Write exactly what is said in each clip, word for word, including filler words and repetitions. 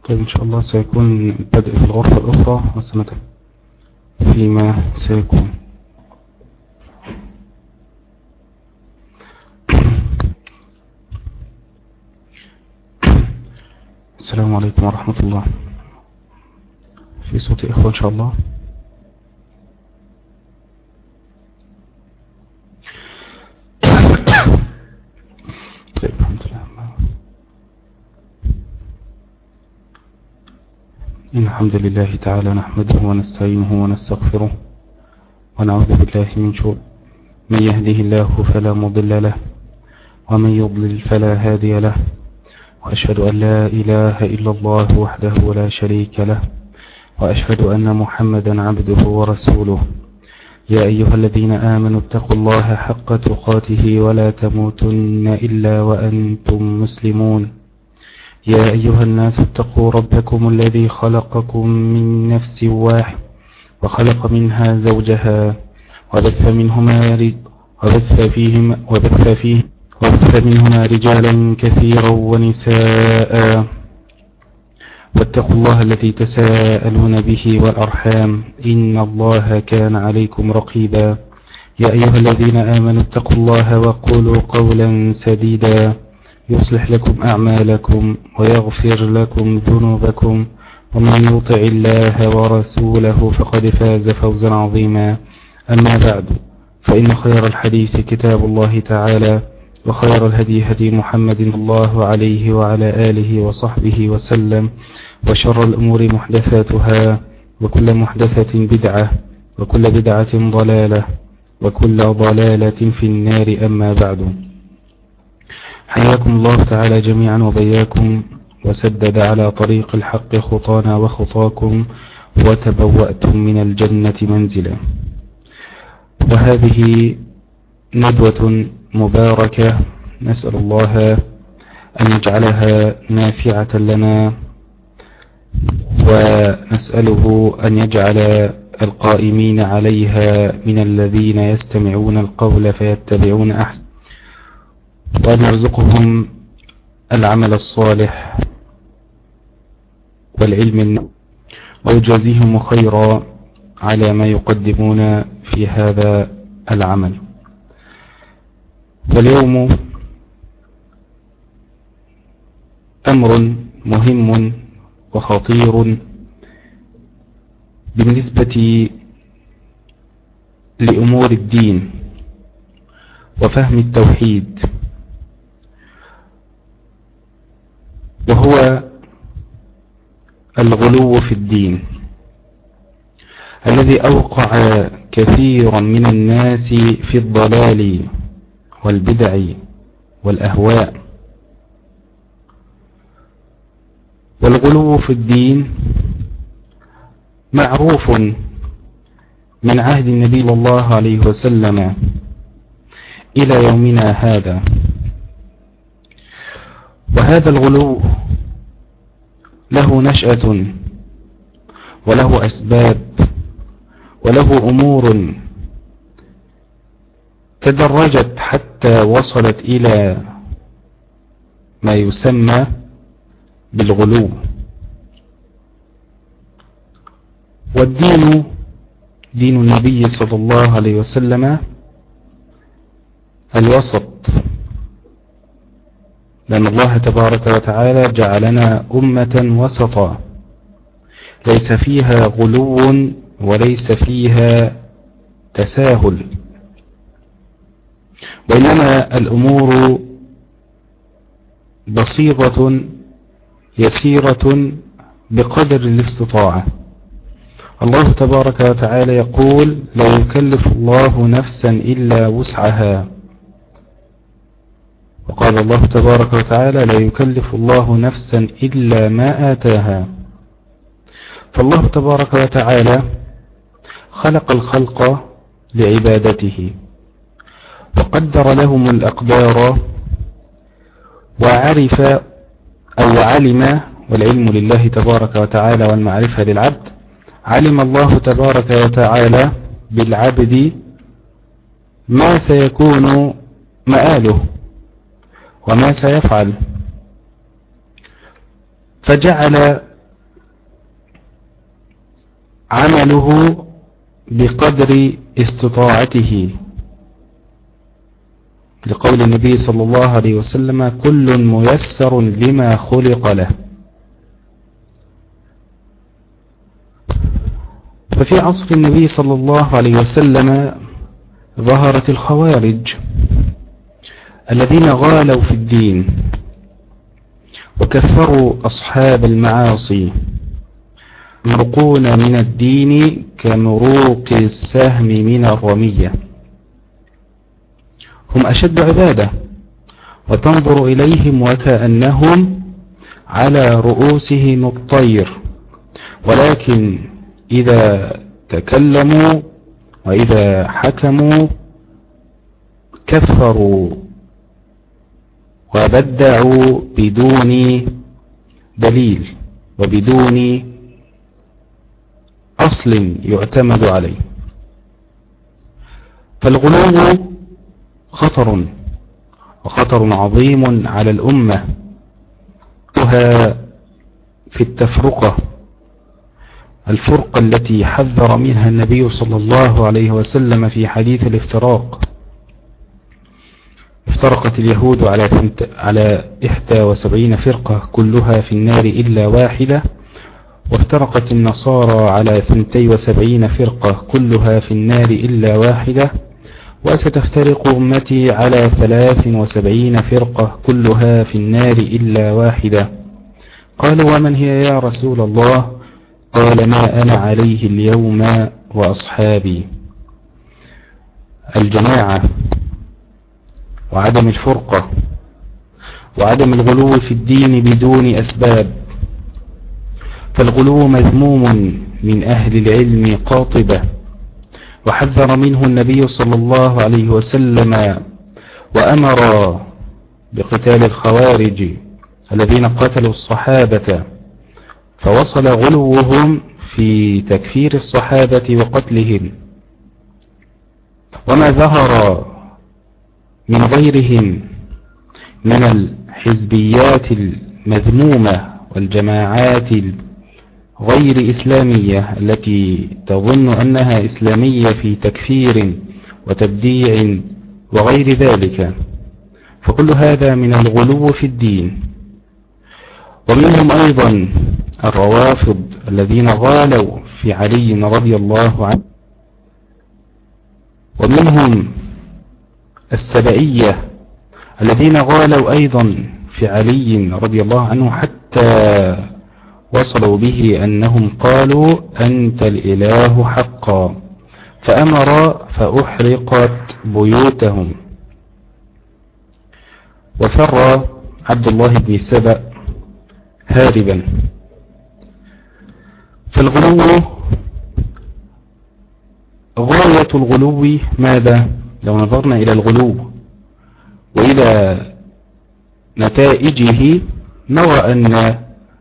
طيب إن شاء الله سيكون البدء في الغرفة الأخرى وسنتم فيما سيكون. السلام عليكم ورحمة الله. في صوت إخوة إن شاء الله. طيب الحمد لله. إن الحمد لله تعالى نحمده ونستعينه ونستغفره ونعوذ بالله من شرور من يهده الله فلا مضل له ومن يضلل فلا هادي له، وأشهد أن لا إله إلا الله وحده لا شريك له، وأشهد أن محمدا عبده ورسوله. يا أيها الذين آمنوا اتقوا الله حق تقاته ولا تموتن إلا وأنتم مسلمون. يا أيها الناس اتقوا ربكم الذي خلقكم من نفس واحد وخلق منها زوجها وبث منهما رج... وبث فيهم وبث فيه وبث منهما رجالا كثيرا ونساء، واتقوا الله الذي تساءلون به والأرحام إن الله كان عليكم رقيبا. يا أيها الذين آمنوا اتقوا الله وقولوا قولا سديدا يصلح لكم أعمالكم ويغفر لكم ذنوبكم، ومن يطع الله ورسوله فقد فاز فوزا عظيما. أما بعد، فإن خير الحديث كتاب الله تعالى، وخير الهدي هدي محمد صلى الله عليه وعلى آله وصحبه وسلم، وشر الأمور محدثاتها، وكل محدثة بدعة، وكل بدعة ضلالة، وكل ضلالة في النار. أما بعد، حياكم الله تعالى جميعا وبياكم، وسدد على طريق الحق خطانا وخطاكم، وتبوأتم من الجنة منزلا. وهذه ندوة مباركة، نسأل الله أن يجعلها نافعة لنا، ونسأله أن يجعل القائمين عليها من الذين يستمعون القول فيتبعون أحسن، وأن يرزقهم العمل الصالح والعلم النافع، ويجازيهم خيرا على ما يقدمون في هذا العمل. واليوم أمر مهم وخطير بالنسبة لأمور الدين وفهم التوحيد، وهو الغلو في الدين الذي أوقع كثيرا من الناس في الضلال والبدع والأهواء. والغلو في الدين معروف من عهد النبي صلى الله عليه وسلم إلى يومنا هذا، وهذا الغلو له نشأة وله أسباب وله أمور تدرجت حتى وصلت إلى ما يسمى بالغلو. والدين دين النبي صلى الله عليه وسلم الوسط، لأن الله تبارك وتعالى جعلنا أمة وسطا، ليس فيها غلو وليس فيها تساهل، وإنما الأمور بسيطة يسيرة بقدر الاستطاعة. الله تبارك وتعالى يقول: لا يكلف الله نفسا إلا وسعها. وقال الله تبارك وتعالى: لا يكلف الله نفسا إلا ما آتاها. فالله تبارك وتعالى خلق الخلق لعبادته، وقدر لهم الأقدار، وعرف أو علم، والعلم لله تبارك وتعالى والمعرفة للعبد، علم الله تبارك وتعالى بالعبد ما سيكون مآله وما سيفعل، فجعل عمله بقدر استطاعته، لقول النبي صلى الله عليه وسلم: كل ميسر لما خلق له. ففي عصر النبي صلى الله عليه وسلم ظهرت الخوارج الذين غالوا في الدين وكفروا أصحاب المعاصي، يمرقون من الدين كمروق السهم من الرمية. هم أشد عبادة، وتنظر إليهم وكأنهم على رؤوسهم الطير، ولكن إذا تكلموا وإذا حكموا كفروا وبدعوا بدون دليل وبدون أصل يعتمد عليه. فالغلو خطر، وخطر عظيم على الأمة في التفرقة، الفرقة التي حذر منها النبي صلى الله عليه وسلم في حديث الافتراق. افترقت اليهود على على إحدى وسبعين فرقة كلها في النار إلا واحدة، وافترقت النصارى على ثنتي وسبعين فرقة كلها في النار إلا واحدة، وستفترق أمتي على ثلاث وسبعين فرقة كلها في النار إلا واحدة. قالوا: ومن هي يا رسول الله؟ قال: ما أنا عليه اليوم وأصحابي. الجماعة وعدم الفرقة وعدم الغلو في الدين بدون أسباب. فالغلو مذموم من أهل العلم قاطبة، وحذر منه النبي صلى الله عليه وسلم، وأمر بقتال الخوارج الذين قتلوا الصحابة، فوصل غلوهم في تكفير الصحابة وقتلهم. وما ظهر من غيرهم من الحزبيات المذمومة والجماعات غير إسلامية التي تظن أنها إسلامية في تكفير وتبديع وغير ذلك، فكل هذا من الغلو في الدين. ومنهم أيضا الروافض الذين غالوا في علي رضي الله عنه، ومنهم السبئية الذين غالوا أيضا في علي رضي الله عنه، حتى وصلوا به أنهم قالوا: أنت الإله حقا، فأمر فأحرقت بيوتهم. وفر عبد الله بن سبأ هاربا. فالغلو غاية الغلو ماذا؟ لو نظرنا إلى الغلو وإلى نتائجه نرى أن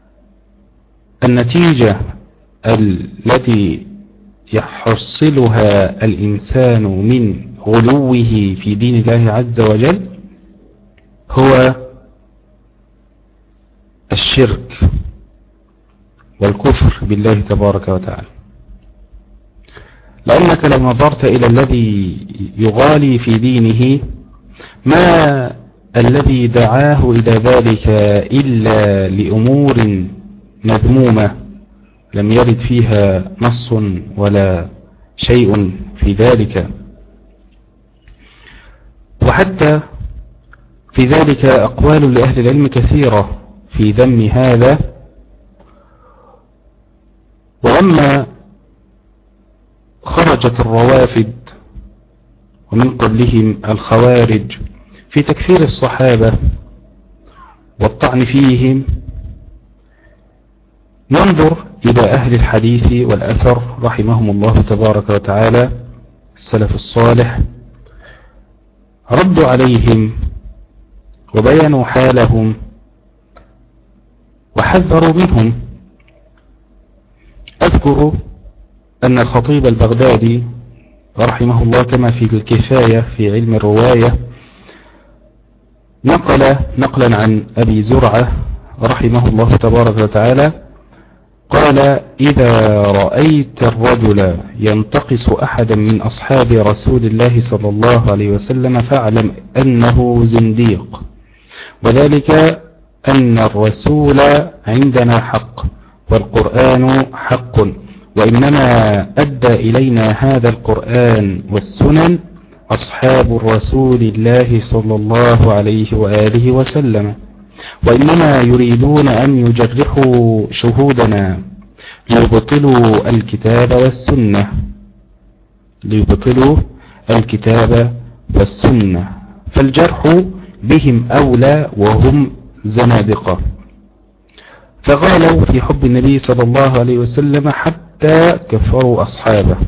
النتيجة التي يحصلها الإنسان من غلوه في دين الله عز وجل هو الشرك والكفر بالله تبارك وتعالى. لأنك لو نظرت إلى الذي يغالي في دينه، ما الذي دعاه إلى ذلك إلا لأمور مذمومة لم يرد فيها نص ولا شيء في ذلك. وحتى في ذلك أقوال لأهل العلم كثيرة في ذم هذا. ولما خرجت الروافد ومن قبلهم الخوارج في تكفير الصحابة والطعن فيهم، ننظر إلى أهل الحديث والأثر رحمهم الله تبارك وتعالى، السلف الصالح، ردوا عليهم وبينوا حالهم وحذروا منهم. أذكر أن الخطيب البغدادي رحمه الله كما في الكفاية في علم الرواية نقل نقلا عن أبي زرعة رحمه الله تبارك وتعالى قال: إذا رأيت الرجل ينتقص أحدا من أصحاب رسول الله صلى الله عليه وسلم فاعلم أنه زنديق، وذلك أن الرسول عندنا حق والقرآن حق، وإنما أدى إلينا هذا القرآن والسنن أصحاب الرسول الله صلى الله عليه وآله وسلم، وإنما يريدون أن يجرحوا شهودنا ليبطلوا الكتاب والسنة ليبطلوا الكتاب والسنة فالجرح بهم أولى وهم زنادقة. فغالوا في حب النبي صلى الله عليه وسلم حتى كفروا أصحابه،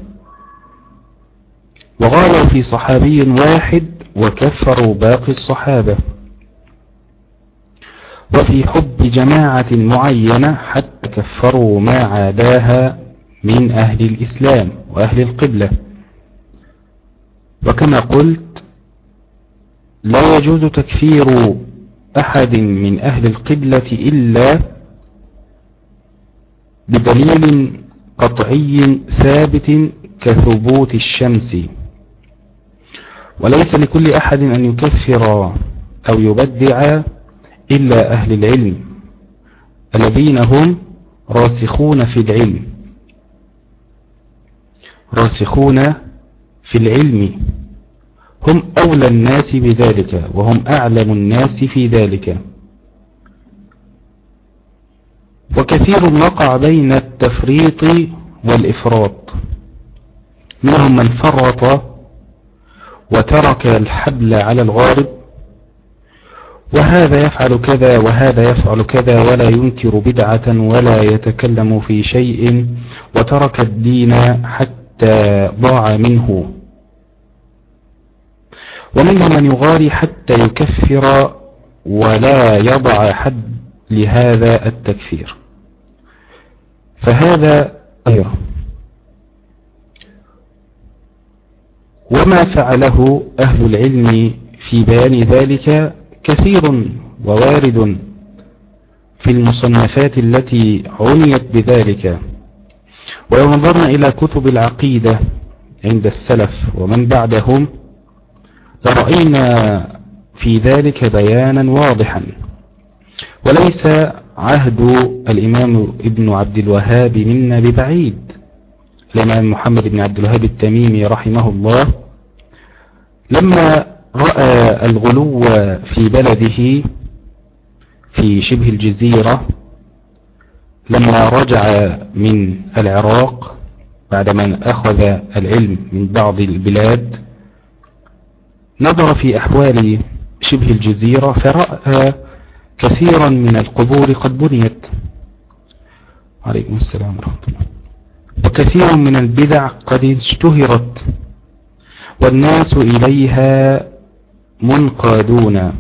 وغالوا في صحابي واحد وكفروا باقي الصحابة، وفي حب جماعة معينة حتى كفروا ما عاداها من أهل الإسلام وأهل القبلة. وكما قلت لا يجوز تكفير أحد من أهل القبلة إلا بدليل قطعي ثابت كثبوت الشمس، وليس لكل أحد أن يكفر أو يبدع إلا أهل العلم الذين هم راسخون في العلم راسخون في العلم هم أولى الناس بذلك وهم أعلم الناس في ذلك. وكثير وقع بين التفريط والإفراط، منهم من فرط وترك الحبل على الغارب، وهذا يفعل كذا وهذا يفعل كذا ولا ينكر بدعة ولا يتكلم في شيء، وترك الدين حتى ضاع منه. ومنهم من يغاري حتى يكفر ولا يضع حد لهذا التكفير، فهذا غير. وما فعله أهل العلم في بيان ذلك كثير ووارد في المصنفات التي عنيت بذلك. ولو نظرنا إلى كتب العقيدة عند السلف ومن بعدهم لرأينا في ذلك بيانا واضحا. وليس عهد الإمام ابن عبد الوهاب منا ببعيد. الإمام محمد بن عبد الوهاب التميمي رحمه الله لما رأى الغلو في بلده في شبه الجزيرة، لما رجع من العراق بعدما أخذ العلم من بعض البلاد، نظر في أحوال شبه الجزيرة فرأى كثيرا من القبور قد بنيت، عليكم السلام ورحمة الله، وكثير من البدع قد اشتهرت والناس إليها منقادون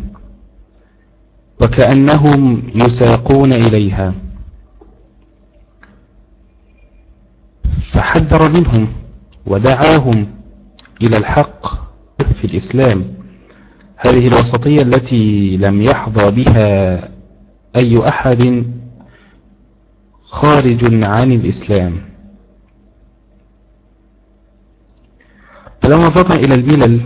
وكأنهم يساقون إليها، فحذر منهم ودعاهم إلى الحق في الإسلام، هذه الوسطية التي لم يحظى بها أي أحد خارج عن الإسلام. فلو نظرنا إلى الملل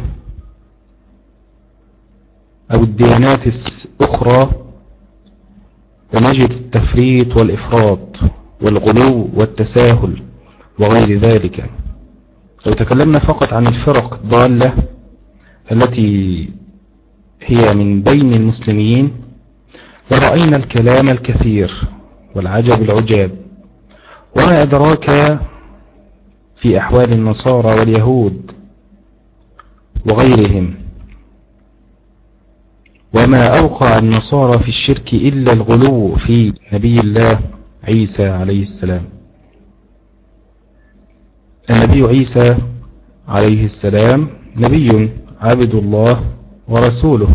أو الديانات الأخرى ونجد التفريط والإفراط والغلو والتساهل وغير ذلك. لو تكلمنا فقط عن الفرق الضالة التي هي من بين المسلمين لرأينا الكلام الكثير والعجب العجاب. وما أدراك في أحوال النصارى واليهود وغيرهم. وما أوقع النصارى في الشرك إلا الغلو في نبي الله عيسى عليه السلام. النبي عيسى عليه السلام نبي عبد الله ورسوله،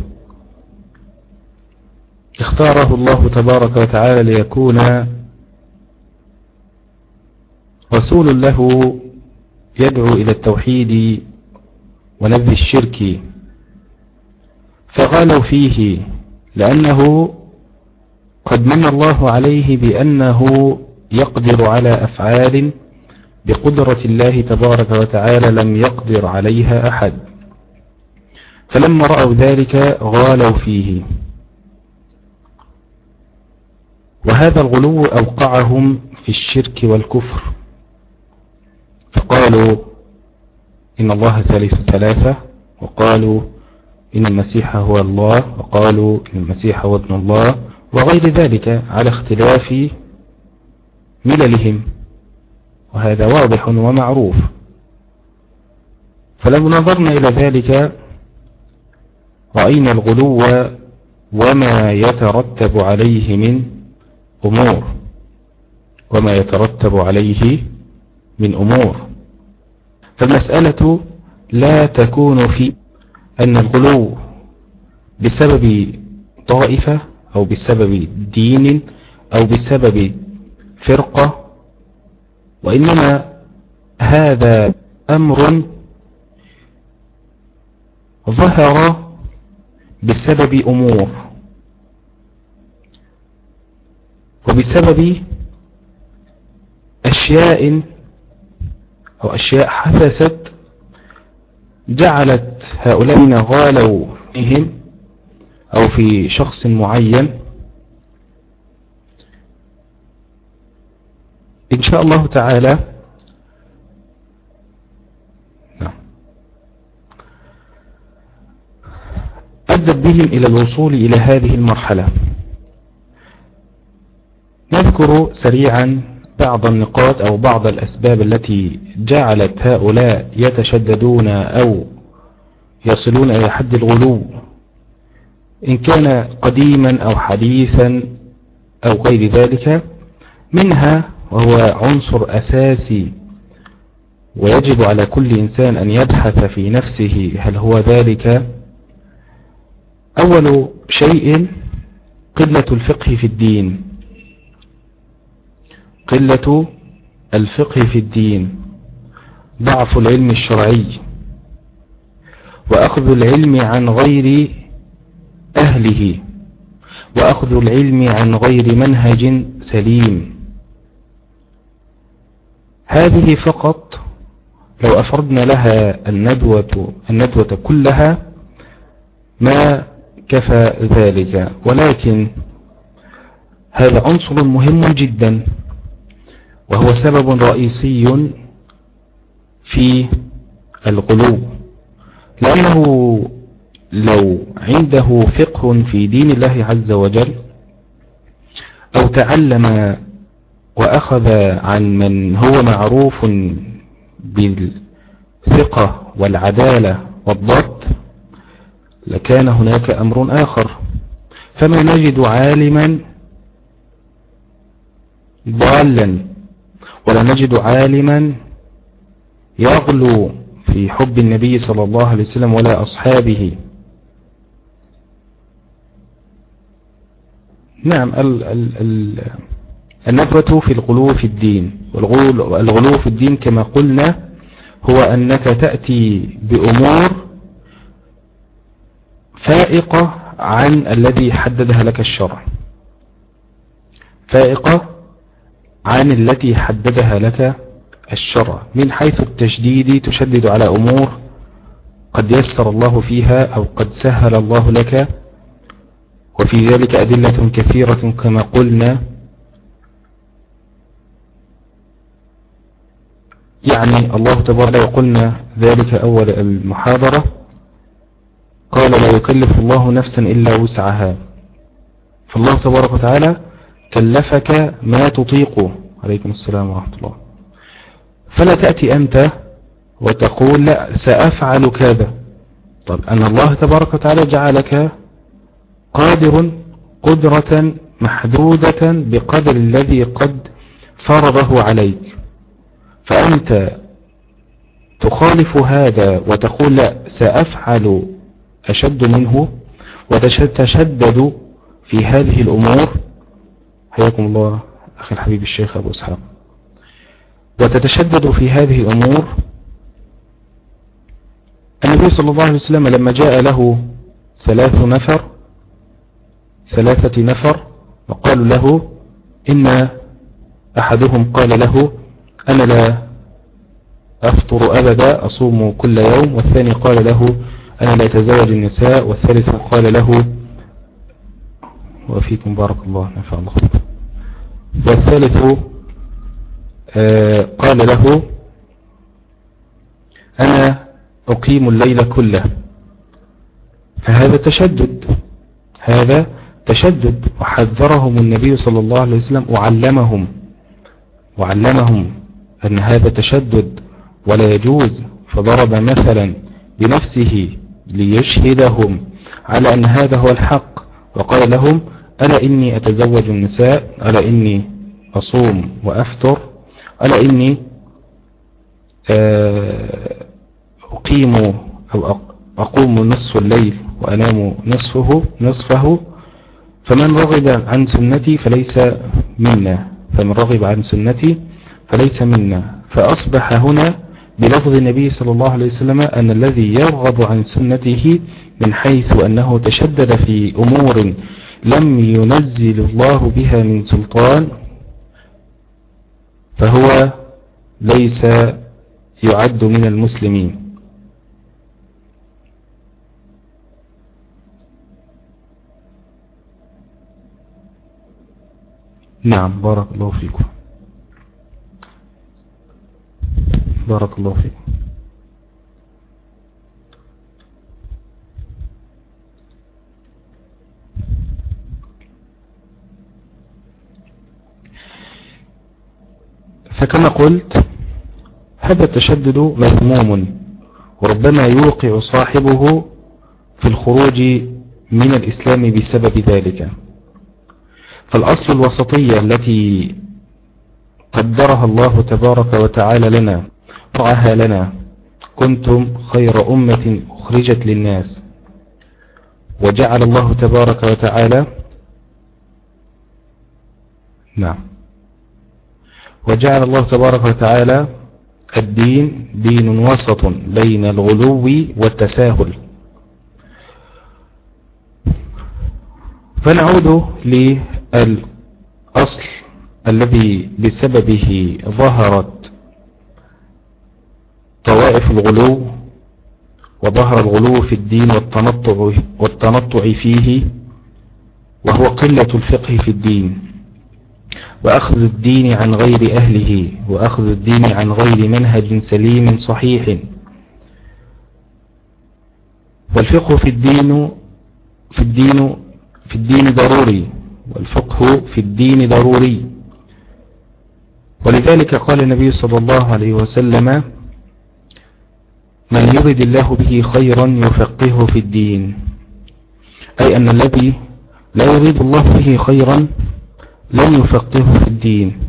اختاره الله تبارك وتعالى ليكون رسول له يدعو إلى التوحيد ونبذ الشرك، فغالوا فيه لأنه قد من الله عليه بأنه يقدر على أفعال بقدرة الله تبارك وتعالى لم يقدر عليها أحد، فلما رأوا ذلك غالوا فيه، وهذا الغلو أوقعهم في الشرك والكفر، فقالوا إن الله ثالث ثلاثة، وقالوا إن المسيح هو الله، وقالوا إن المسيح هو ابن الله، وغير ذلك على اختلاف مللهم، وهذا واضح ومعروف. فلما نظرنا إلى ذلك رأينا الغلو وما يترتب عليه من أمور وما يترتب عليه من أمور فالمسألة لا تكون في أن الغلو بسبب طائفة أو بسبب دين أو بسبب فرقة، وإنما هذا أمر ظهر بسبب أمور وبسبب أشياء أو أشياء حدثت جعلت هؤلاء غالوا فيهم أو في شخص معين. إن شاء الله تعالى أدت بهم إلى الوصول إلى هذه المرحلة. نذكر سريعا بعض النقاط أو بعض الأسباب التي جعلت هؤلاء يتشددون أو يصلون إلى حد الغلو، إن كان قديما أو حديثا أو غير ذلك. منها وهو عنصر أساسي ويجب على كل إنسان أن يبحث في نفسه هل هو ذلك. أول شيء قلة الفقه في الدين، قلة الفقه في الدين، ضعف العلم الشرعي، وأخذ العلم عن غير أهله، وأخذ العلم عن غير منهج سليم. هذه فقط لو أفردنا لها الندوة, الندوة كلها ما كفى ذلك، ولكن هذا عنصر مهم جدا وهو سبب رئيسي في الغلو، لأنه لو عنده فقه في دين الله عز وجل أو تعلم وأخذ عن من هو معروف بالثقة والعدالة والضبط لكان هناك أمر آخر. فما نجد عالما ضالا ولا نجد عالما يغلو في حب النبي صلى الله عليه وسلم ولا أصحابه. نعم، ال ال ال النبرة في الغلو في الدين، والغلو في الدين كما قلنا هو أنك تأتي بأمور فائقة عن الذي حددها لك الشرع، فائقة عن التي حددها لك الشرع، من حيث التشديد تشدد على أمور قد يسر الله فيها أو قد سهل الله لك، وفي ذلك أدلة كثيرة كما قلنا. يعني الله تبارك وقلنا ذلك أول المحاضرة، قال لا يكلف الله نفسا إلا وسعها، فالله تبارك وتعالى كلفك ما تطيقه. عليكم السلام ورحمة الله. فلا تأتي أنت وتقول لا سأفعل كذا. طب أن الله تبارك وتعالى جعلك قادر قدرة محدودة بقدر الذي قد فرضه عليك، فأنت تخالف هذا وتقول لا سأفعل أشد منه وتشدد في هذه الأمور. حياكم الله أخي الحبيب الشيخ أبو إسحاق. وتتشدد في هذه الأمور. النبي صلى الله عليه وسلم لما جاء له ثلاث نفر ثلاثة نفر وقالوا له إن أحدهم قال له أنا لا أفطر أبدا أصوم كل يوم، والثاني قال له أنا لا أتزوج النساء، والثالث قال له وفيكم بارك الله نفع الله، والثالث قال له أنا أقيم الليل كله. فهذا تشدد، هذا تشدد، وحذرهم النبي صلى الله عليه وسلم وعلمهم وعلمهم أن هذا تشدد ولا يجوز، فضرب مثلا بنفسه ليشهدهم على أن هذا هو الحق، وقال لهم ألا إني أتزوج النساء، ألا إني أصوم وأفطر، ألا إني أقيم أو أقوم نصف الليل وأنام نصفه نصفه فمن رغب عن سنتي فليس منا، فمن رغب عن سنتي فليس منا. فأصبح هنا بلفظ النبي صلى الله عليه وسلم أن الذي يرغب عن سنته من حيث أنه تشدد في أمور لم ينزل الله بها من سلطان فهو ليس يعد من المسلمين. نعم بارك الله فيكم، بارك الله فيكم. فكما قلت هذا التشدد مذموم، وربما يوقع صاحبه في الخروج من الإسلام بسبب ذلك. فالأصل الوسطية التي قدرها الله تبارك وتعالى لنا رعاها لنا، كنتم خير أمة أخرجت للناس، وجعل الله تبارك وتعالى نعم وجعل الله تبارك وتعالى الدين دين وسط بين الغلو والتساهل. فنعود للأصل الذي بسببه ظهرت طوائف الغلو، وظهر الغلو في الدين والتنطع, والتنطع فيه، وهو قلة الفقه في الدين، وأخذ الدين عن غير أهله، وأخذ الدين عن غير منهج سليم صحيح. والفقه في الدين في الدين في الدين ضروري، والفقه في الدين ضروري. ولذلك قال النبي صلى الله عليه وسلم من يرد الله به خيرا يفقهه في الدين، أي أن الذي لا يريد الله به خيرا لن يفقهه في الدين.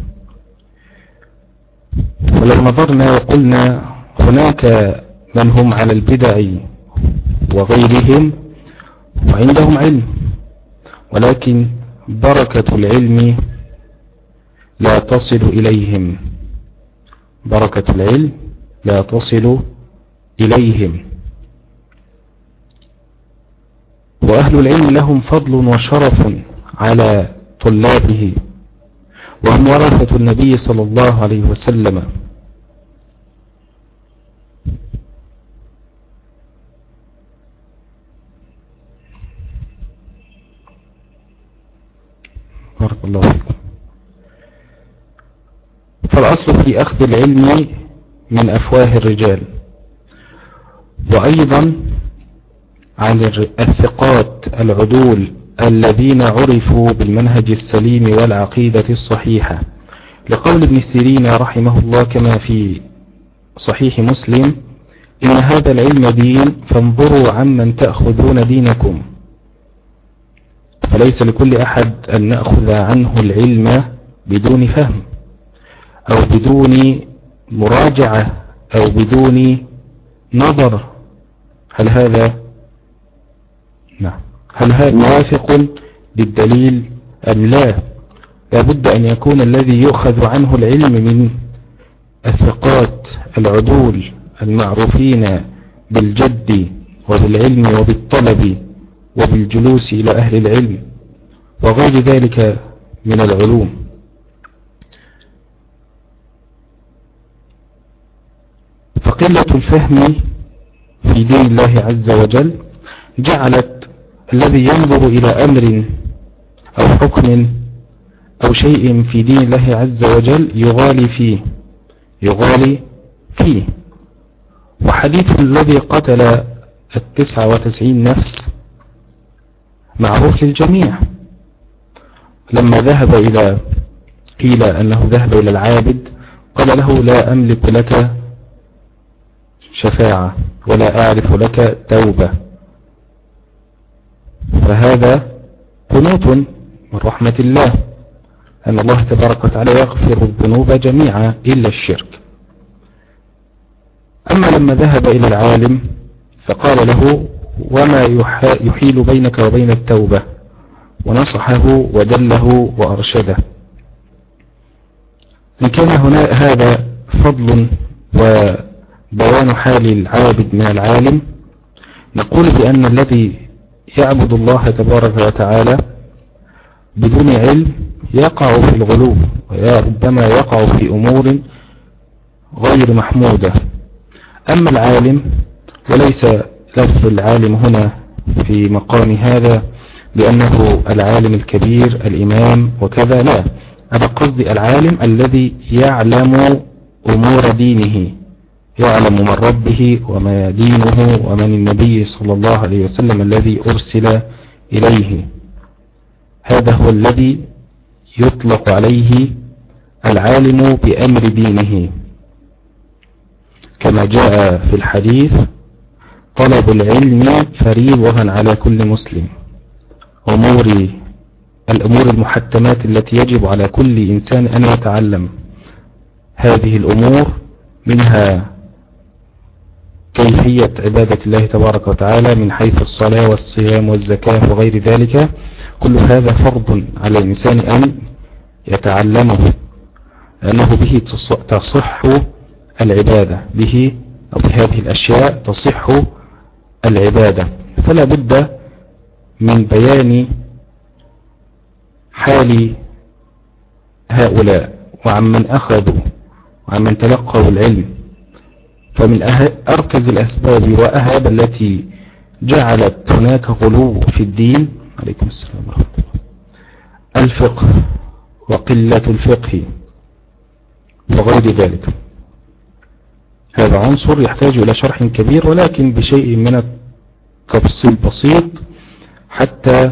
ولو نظرنا وقلنا هناك من هم على البدع وغيرهم وعندهم علم، ولكن بركة العلم لا تصل إليهم، بركة العلم لا تصل إليهم. وأهل العلم لهم فضل وشرف على طلابه، وهم ورثة النبي صلى الله عليه وسلم. بارك الله فيكم. فالأصل في أخذ العلم من أفواه الرجال، وأيضا عن الثقات العدول الذين عرفوا بالمنهج السليم والعقيدة الصحيحة، لقول ابن سيرين رحمه الله كما في صحيح مسلم إن هذا العلم دين فانظروا عمن تأخذون دينكم. فليس لكل أحد أن نأخذ عنه العلم بدون فهم أو بدون مراجعة أو بدون نظر. هل هذا نعم هل هذا موافق للدليل أم لا؟ لابد أن يكون الذي يؤخذ عنه العلم من الثقات العدول المعروفين بالجد وبالعلم وبالطلب وبالجلوس إلى أهل العلم وغير ذلك من العلوم. وقلة الفهم في دين الله عز وجل جعلت الذي ينظر إلى أمر أو حكم أو شيء في دين الله عز وجل يغالي فيه يغالي فيه وحديث الذي قتل التسعة وتسعين نفس معروف للجميع. لما ذهب إلى قيل أنه ذهب إلى العابد قال له لا أملك لك شفاعة ولا أعرف لك توبة، فهذا قنوط من رحمة الله أن الله تبارك وتعالى يغفر الذنوب جميعا إلا الشرك. أما لما ذهب إلى العالم فقال له وما يحيل بينك وبين التوبة، ونصحه ودله وأرشده. إن كان هنا هذا فضل وبيان حال العابد من العالم، نقول بأن الذي يعبد الله تبارك وتعالى بدون علم يقع في الغلو وربما يقع في أمور غير محمودة. أما العالم، وليس لفظ العالم هنا في مقام هذا بأنه العالم الكبير الإمام وكذا، لا، أنا قصدي العالم الذي يعلم أمور دينه، يعلم من ربه وما دينه ومن النبي صلى الله عليه وسلم الذي أرسل إليه. هذا هو الذي يطلق عليه العالم بأمر دينه، كما جاء في الحديث طلب العلم فريضة على كل مسلم. أمور الأمور المحتمات التي يجب على كل إنسان أن يتعلم هذه الأمور، منها كيفية عبادة الله تبارك وتعالى من حيث الصلاة والصيام والزكاة وغير ذلك، كل هذا فرض على الإنسان أن يتعلمه، لأنه به تصح العبادة، به أو بهذه الأشياء تصح العبادة. فلا بد من بيان حال هؤلاء وعمن أخذوا وعمن تلقوا العلم. فمن أركز الأسباب وأهاب التي جعلت هناك غلو في الدين، عليكم السلام ورحمة الله، الفقه وقلة الفقه وغير ذلك. هذا عنصر يحتاج إلى شرح كبير، ولكن بشيء من التفصيل بسيط حتى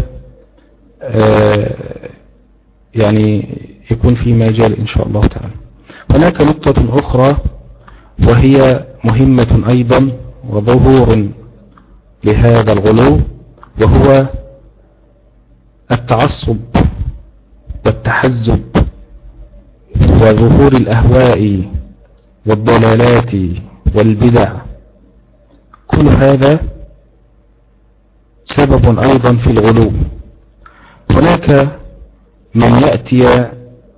يعني يكون في مجال إن شاء الله تعالى. هناك نقطة أخرى وهي مهمة أيضا وظهور لهذا الغلو، وهو التعصب والتحزب وظهور الأهواء والضلالات والبدع. كل هذا سبب أيضا في الغلو. هناك من يأتي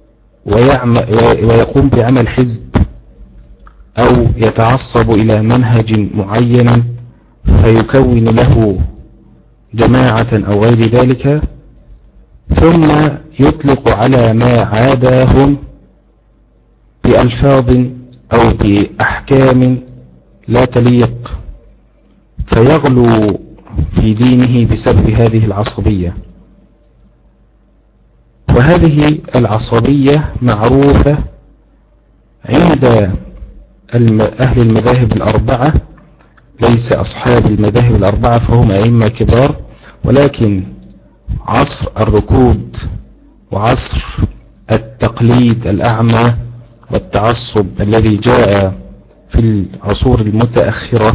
ويقوم بعمل حزب أو يتعصب إلى منهج معين فيكون له جماعة أو غير ذلك، ثم يطلق على ما عاداهم بألفاظ أو بأحكام لا تليق، فيغلو في دينه بسبب هذه العصبية. وهذه العصبية معروفة عند أهل المذاهب الأربعة، ليس أصحاب المذاهب الأربعة فهم أئمة كبار، ولكن عصر الركود وعصر التقليد الأعمى والتعصب الذي جاء في العصور المتأخرة،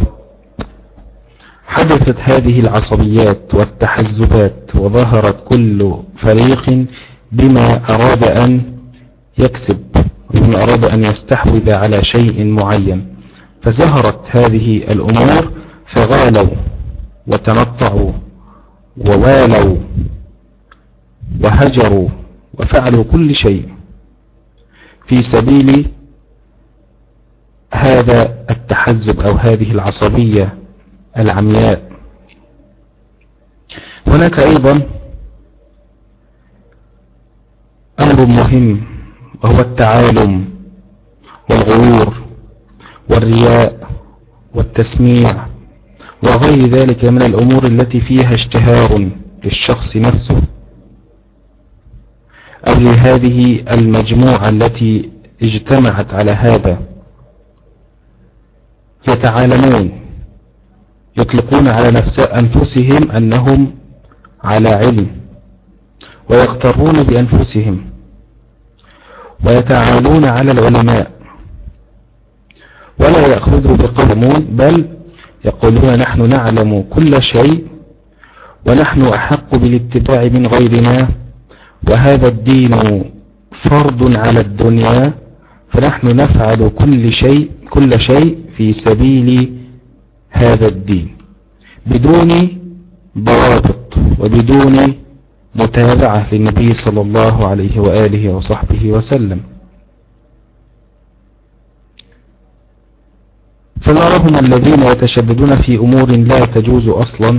حدثت هذه العصبيات والتحزبات، وظهرت كل فريق بما أراد أن يكسب وبما أراد أن يستحوذ على شيء معين. فظهرت هذه الأمور فغالوا وتنطعوا ووالوا وهجروا وفعلوا كل شيء في سبيل هذا التحزب أو هذه العصبية العمياء. هناك أيضا أمر مهم، وهو التعالم والغرور والرياء والتسميع وغير ذلك من الأمور التي فيها اشتهار للشخص نفسه أو لهذه المجموعة التي اجتمعت على هذا، يتعالمون يطلقون على نفس أنفسهم أنهم على علم ويغترون بأنفسهم ويتعالون على العلماء ولا يأخذوا بقولهم، بل يقولون نحن نعلم كل شيء ونحن أحق بالاتباع من غيرنا، وهذا الدين فرض على الدنيا، فنحن نفعل كل شيء كل شيء في سبيل هذا الدين بدون ضوابط وبدون متابعة للنبي صلى الله عليه وآله وصحبه وسلم. فنراهم الذين يتشددون في أمور لا تجوز أصلا،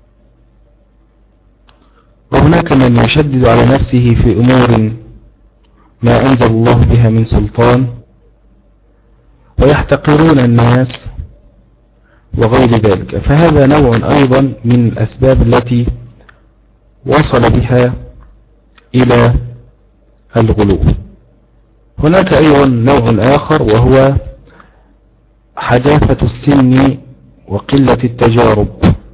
وهناك من يشدد على نفسه في أمور ما أنزل الله بها من سلطان، ويحتقرون الناس وغير ذلك. فهذا نوع أيضا من الأسباب التي وصل بها إلى الغلو. هناك أيضا نوع آخر وهو حداثة السن وقلة التجارب.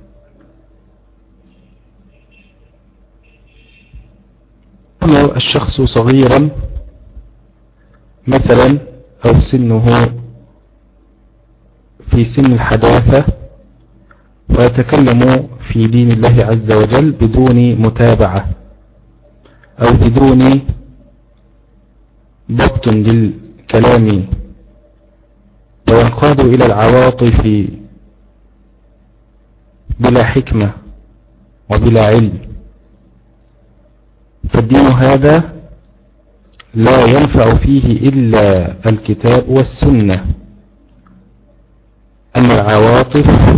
الشخص صغيرا مثلا أو سنه في سن الحداثة ويتكلم في دين الله عز وجل بدون متابعة أو بدون ضبط للكلام، وينقاد إلى العواطف بلا حكمة وبلا علم، فالدين هذا لا ينفع فيه إلا الكتاب والسنة. أما العواطف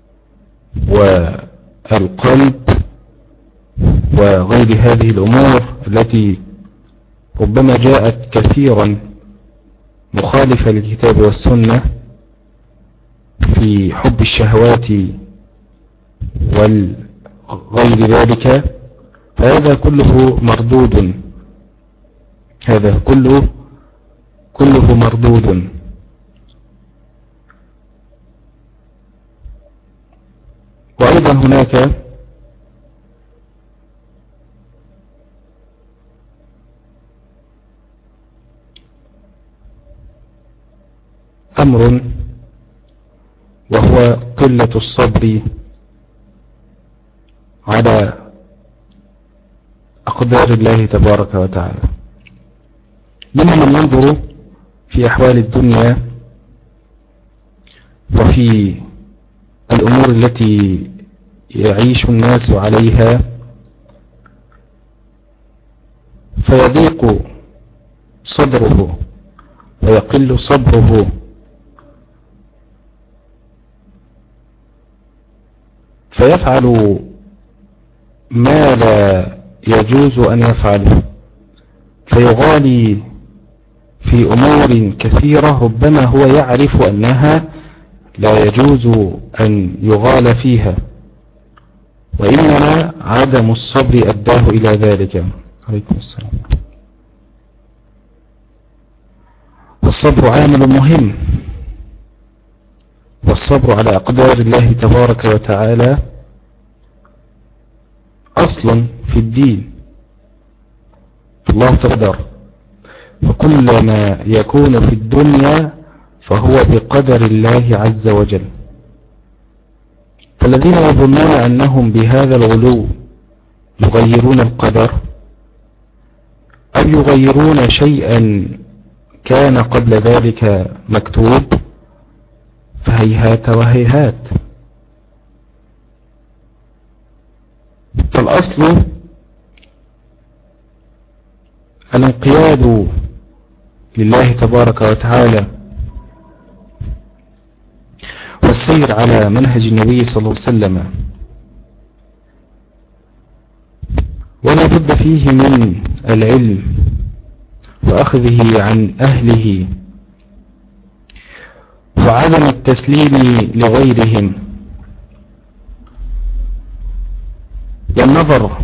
والقلب وغير هذه الأمور التي ربما جاءت كثيرا مخالفة للكتاب والسنة في حب الشهوات وغير ذلك، فهذا كله مردود، هذا كله كله مردود. وأيضا هناك أمر وهو قلة الصبر على أقدار الله تبارك وتعالى. منهم من ينظر في أحوال الدنيا وفي الأمور التي يعيش الناس عليها فيضيق صدره ويقل صبره، فيفعل ما لا يجوز أن يفعله، فيغالي في أمور كثيرة ربما هو يعرف أنها لا يجوز أن يغال فيها، وإنما عدم الصبر أداه إلى ذلك. عليكم السلام. والصبر عامل مهم، والصبر على أقدار الله تبارك وتعالى أصلا في الدين. الله تقدر، وكل ما يكون في الدنيا فهو بقدر الله عز وجل. فالذين يظنون أنهم بهذا الغلو يغيرون القدر أو يغيرون شيئا كان قبل ذلك مكتوب، فهيهات وهيهات. فالأصل الانقياد لله تبارك وتعالى والسير على منهج النبي صلى الله عليه وسلم، ولا بد فيه من العلم وأخذه عن أهله وعدم التسليم لغيرهم، والنظر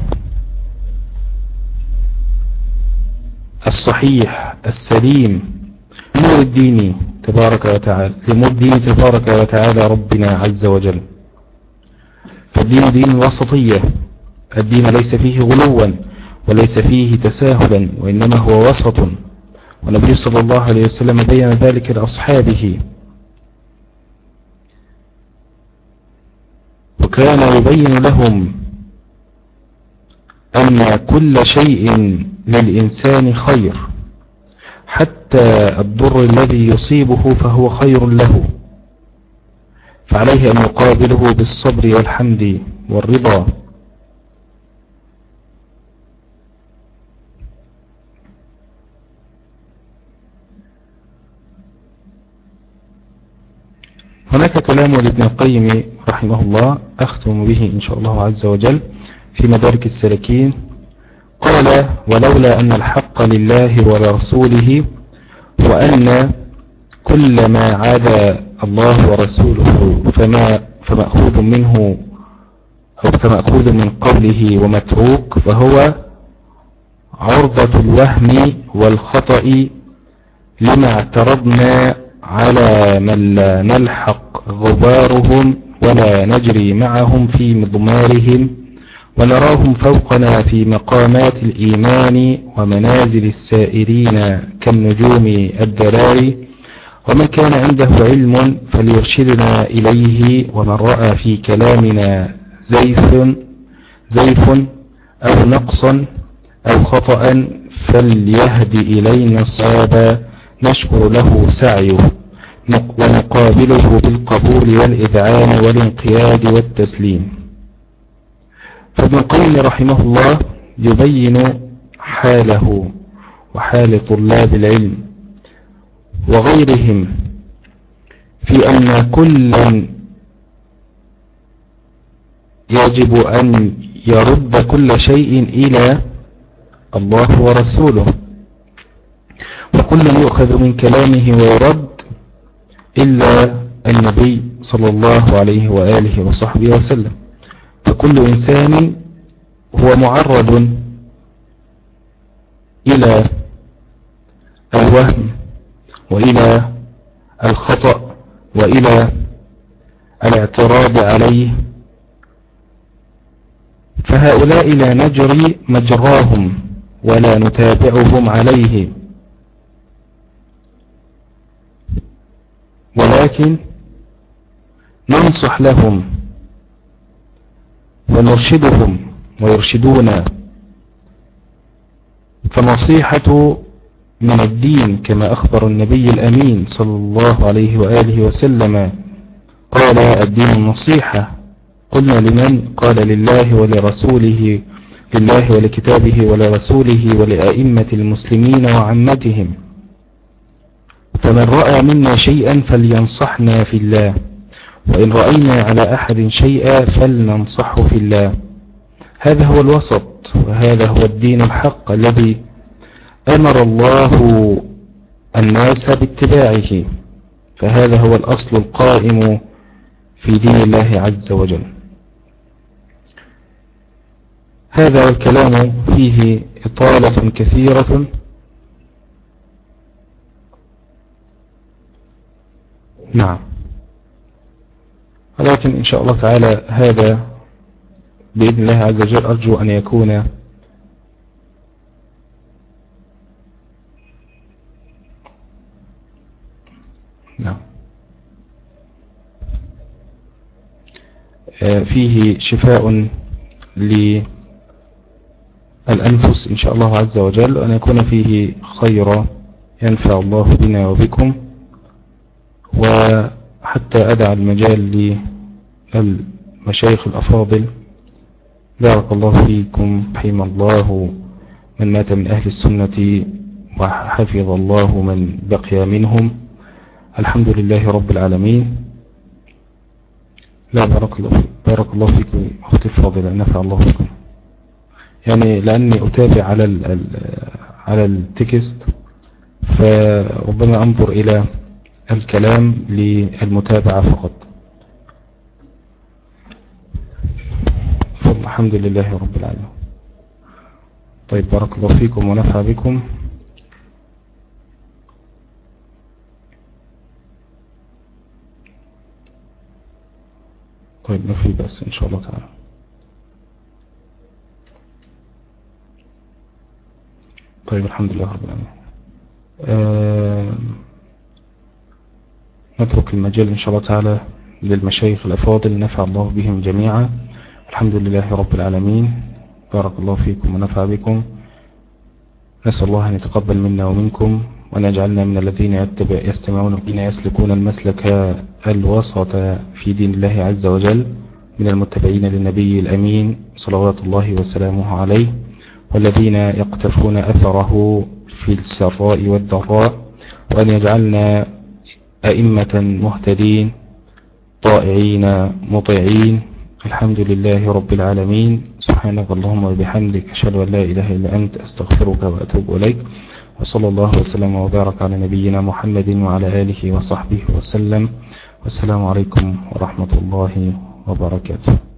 الصحيح السليم لأمور الدين تبارك وتعالى لأمور الدين تبارك وتعالى ربنا عز وجل. فالدين دين وسطية، الدين ليس فيه غلوا وليس فيه تساهلا، وإنما هو وسط، والنبي صلى الله عليه وسلم بين ذلك لأصحابه، وكان يبين لهم أن كل شيء للإنسان خير، حتى الضر الذي يصيبه فهو خير له، فعليه أن يقابله بالصبر والحمد والرضا. هناك كلام لابن القيم رحمه الله أختم به إن شاء الله عز وجل في مدارك السالكين. قال: ولولا أن الحق لله ولرسوله، وأن كل ما عدا الله ورسوله فما فمأخوذ منه أو فمأخوذ من قوله ومتروك، فهو عرضة الوهم والخطأ لما اعترضنا على من لا نلحق غبارهم ولا نجري معهم في مضمارهم، ونراهم فوقنا في مقامات الإيمان ومنازل السائرين كالنجوم الدراري. ومن كان عنده علم فليرشدنا إليه، ومن رأى في كلامنا زيف زيف أو نقصا أو خطأ فليهدي إلينا الصواب نشكر له سعيه، ونقابله بالقبول والإذعان والانقياد والتسليم. فابن القيم رحمه الله يبين حاله وحال طلاب العلم وغيرهم في أن كلا يجب أن يرد كل شيء إلى الله ورسوله، وكل يؤخذ من كلامه ويرد إلا النبي صلى الله عليه وآله وصحبه وسلم. فكل إنسان هو معرض إلى الوهم وإلى الخطأ وإلى الاعتراض عليه، فهؤلاء لا نجري مجراهم ولا نتابعهم عليه، ولكن ننصح لهم ونرشدهم ويرشدونا. فنصيحة من الدين كما أخبر النبي الأمين صلى الله عليه وآله وسلم، قال: الدين النصيحة. قلنا: لمن؟ قال: لله ولرسوله، لله ولكتابه ولرسوله ولأئمة المسلمين وعمتهم. فمن رأى منا شيئا فلينصحنا في الله، وإن رأينا على أحد شيئا فلننصحه في الله. هذا هو الوسط، وهذا هو الدين الحق الذي أمر الله الناس باتباعه، فهذا هو الأصل القائم في دين الله عز وجل. هذا الكلام فيه إطالة كثيرة، نعم، ولكن إن شاء الله تعالى هذا بإذن الله عز وجل أرجو أن يكون نعم فيه شفاء للأنفس إن شاء الله عز وجل، وأن يكون فيه خيرا ينفع الله بنا وبكم. وحتى أدع المجال للمشايخ الأفاضل، بارك الله فيكم، رحم الله من مات من أهل السنة وحفظ الله من بقي منهم. الحمد لله رب العالمين. لا بارك الله فيك، بارك الله فيكم أختي الفاضلة، نفع الله بكم. يعني لأني أتابع على ال على التكست، فربما أنظر إلى الكلام للمتابعة فقط. الحمد لله رب العالمين. طيب بارك الله فيكم ونفع بكم. طيب ما في بأس إن شاء الله تعالى. طيب الحمد لله رب العالمين. آه نترك المجال إن شاء الله تعالى للمشايخ الأفاضل نفع الله بهم جميعا. الحمد لله رب العالمين. بارك الله فيكم ونفع بكم. نسأل الله أن يتقبل منا ومنكم وأن يجعلنا من الذين يستمعون الذين يسلكون المسلك الوسط في دين الله عز وجل، من المتبعين للنبي الأمين صلوات الله وسلامه عليه، والذين يقتفون أثره في السراء والضراء، وأن يجعلنا أئمة مهتدين طائعين مطيعين. الحمد لله رب العالمين. سبحانك اللهم وبحمدك، أشهد أن لا إله إلا أنت، أستغفرك وأتوب إليك. وصلى الله وسلم وبارك على نبينا محمد وعلى آله وصحبه وسلم. والسلام عليكم ورحمة الله وبركاته.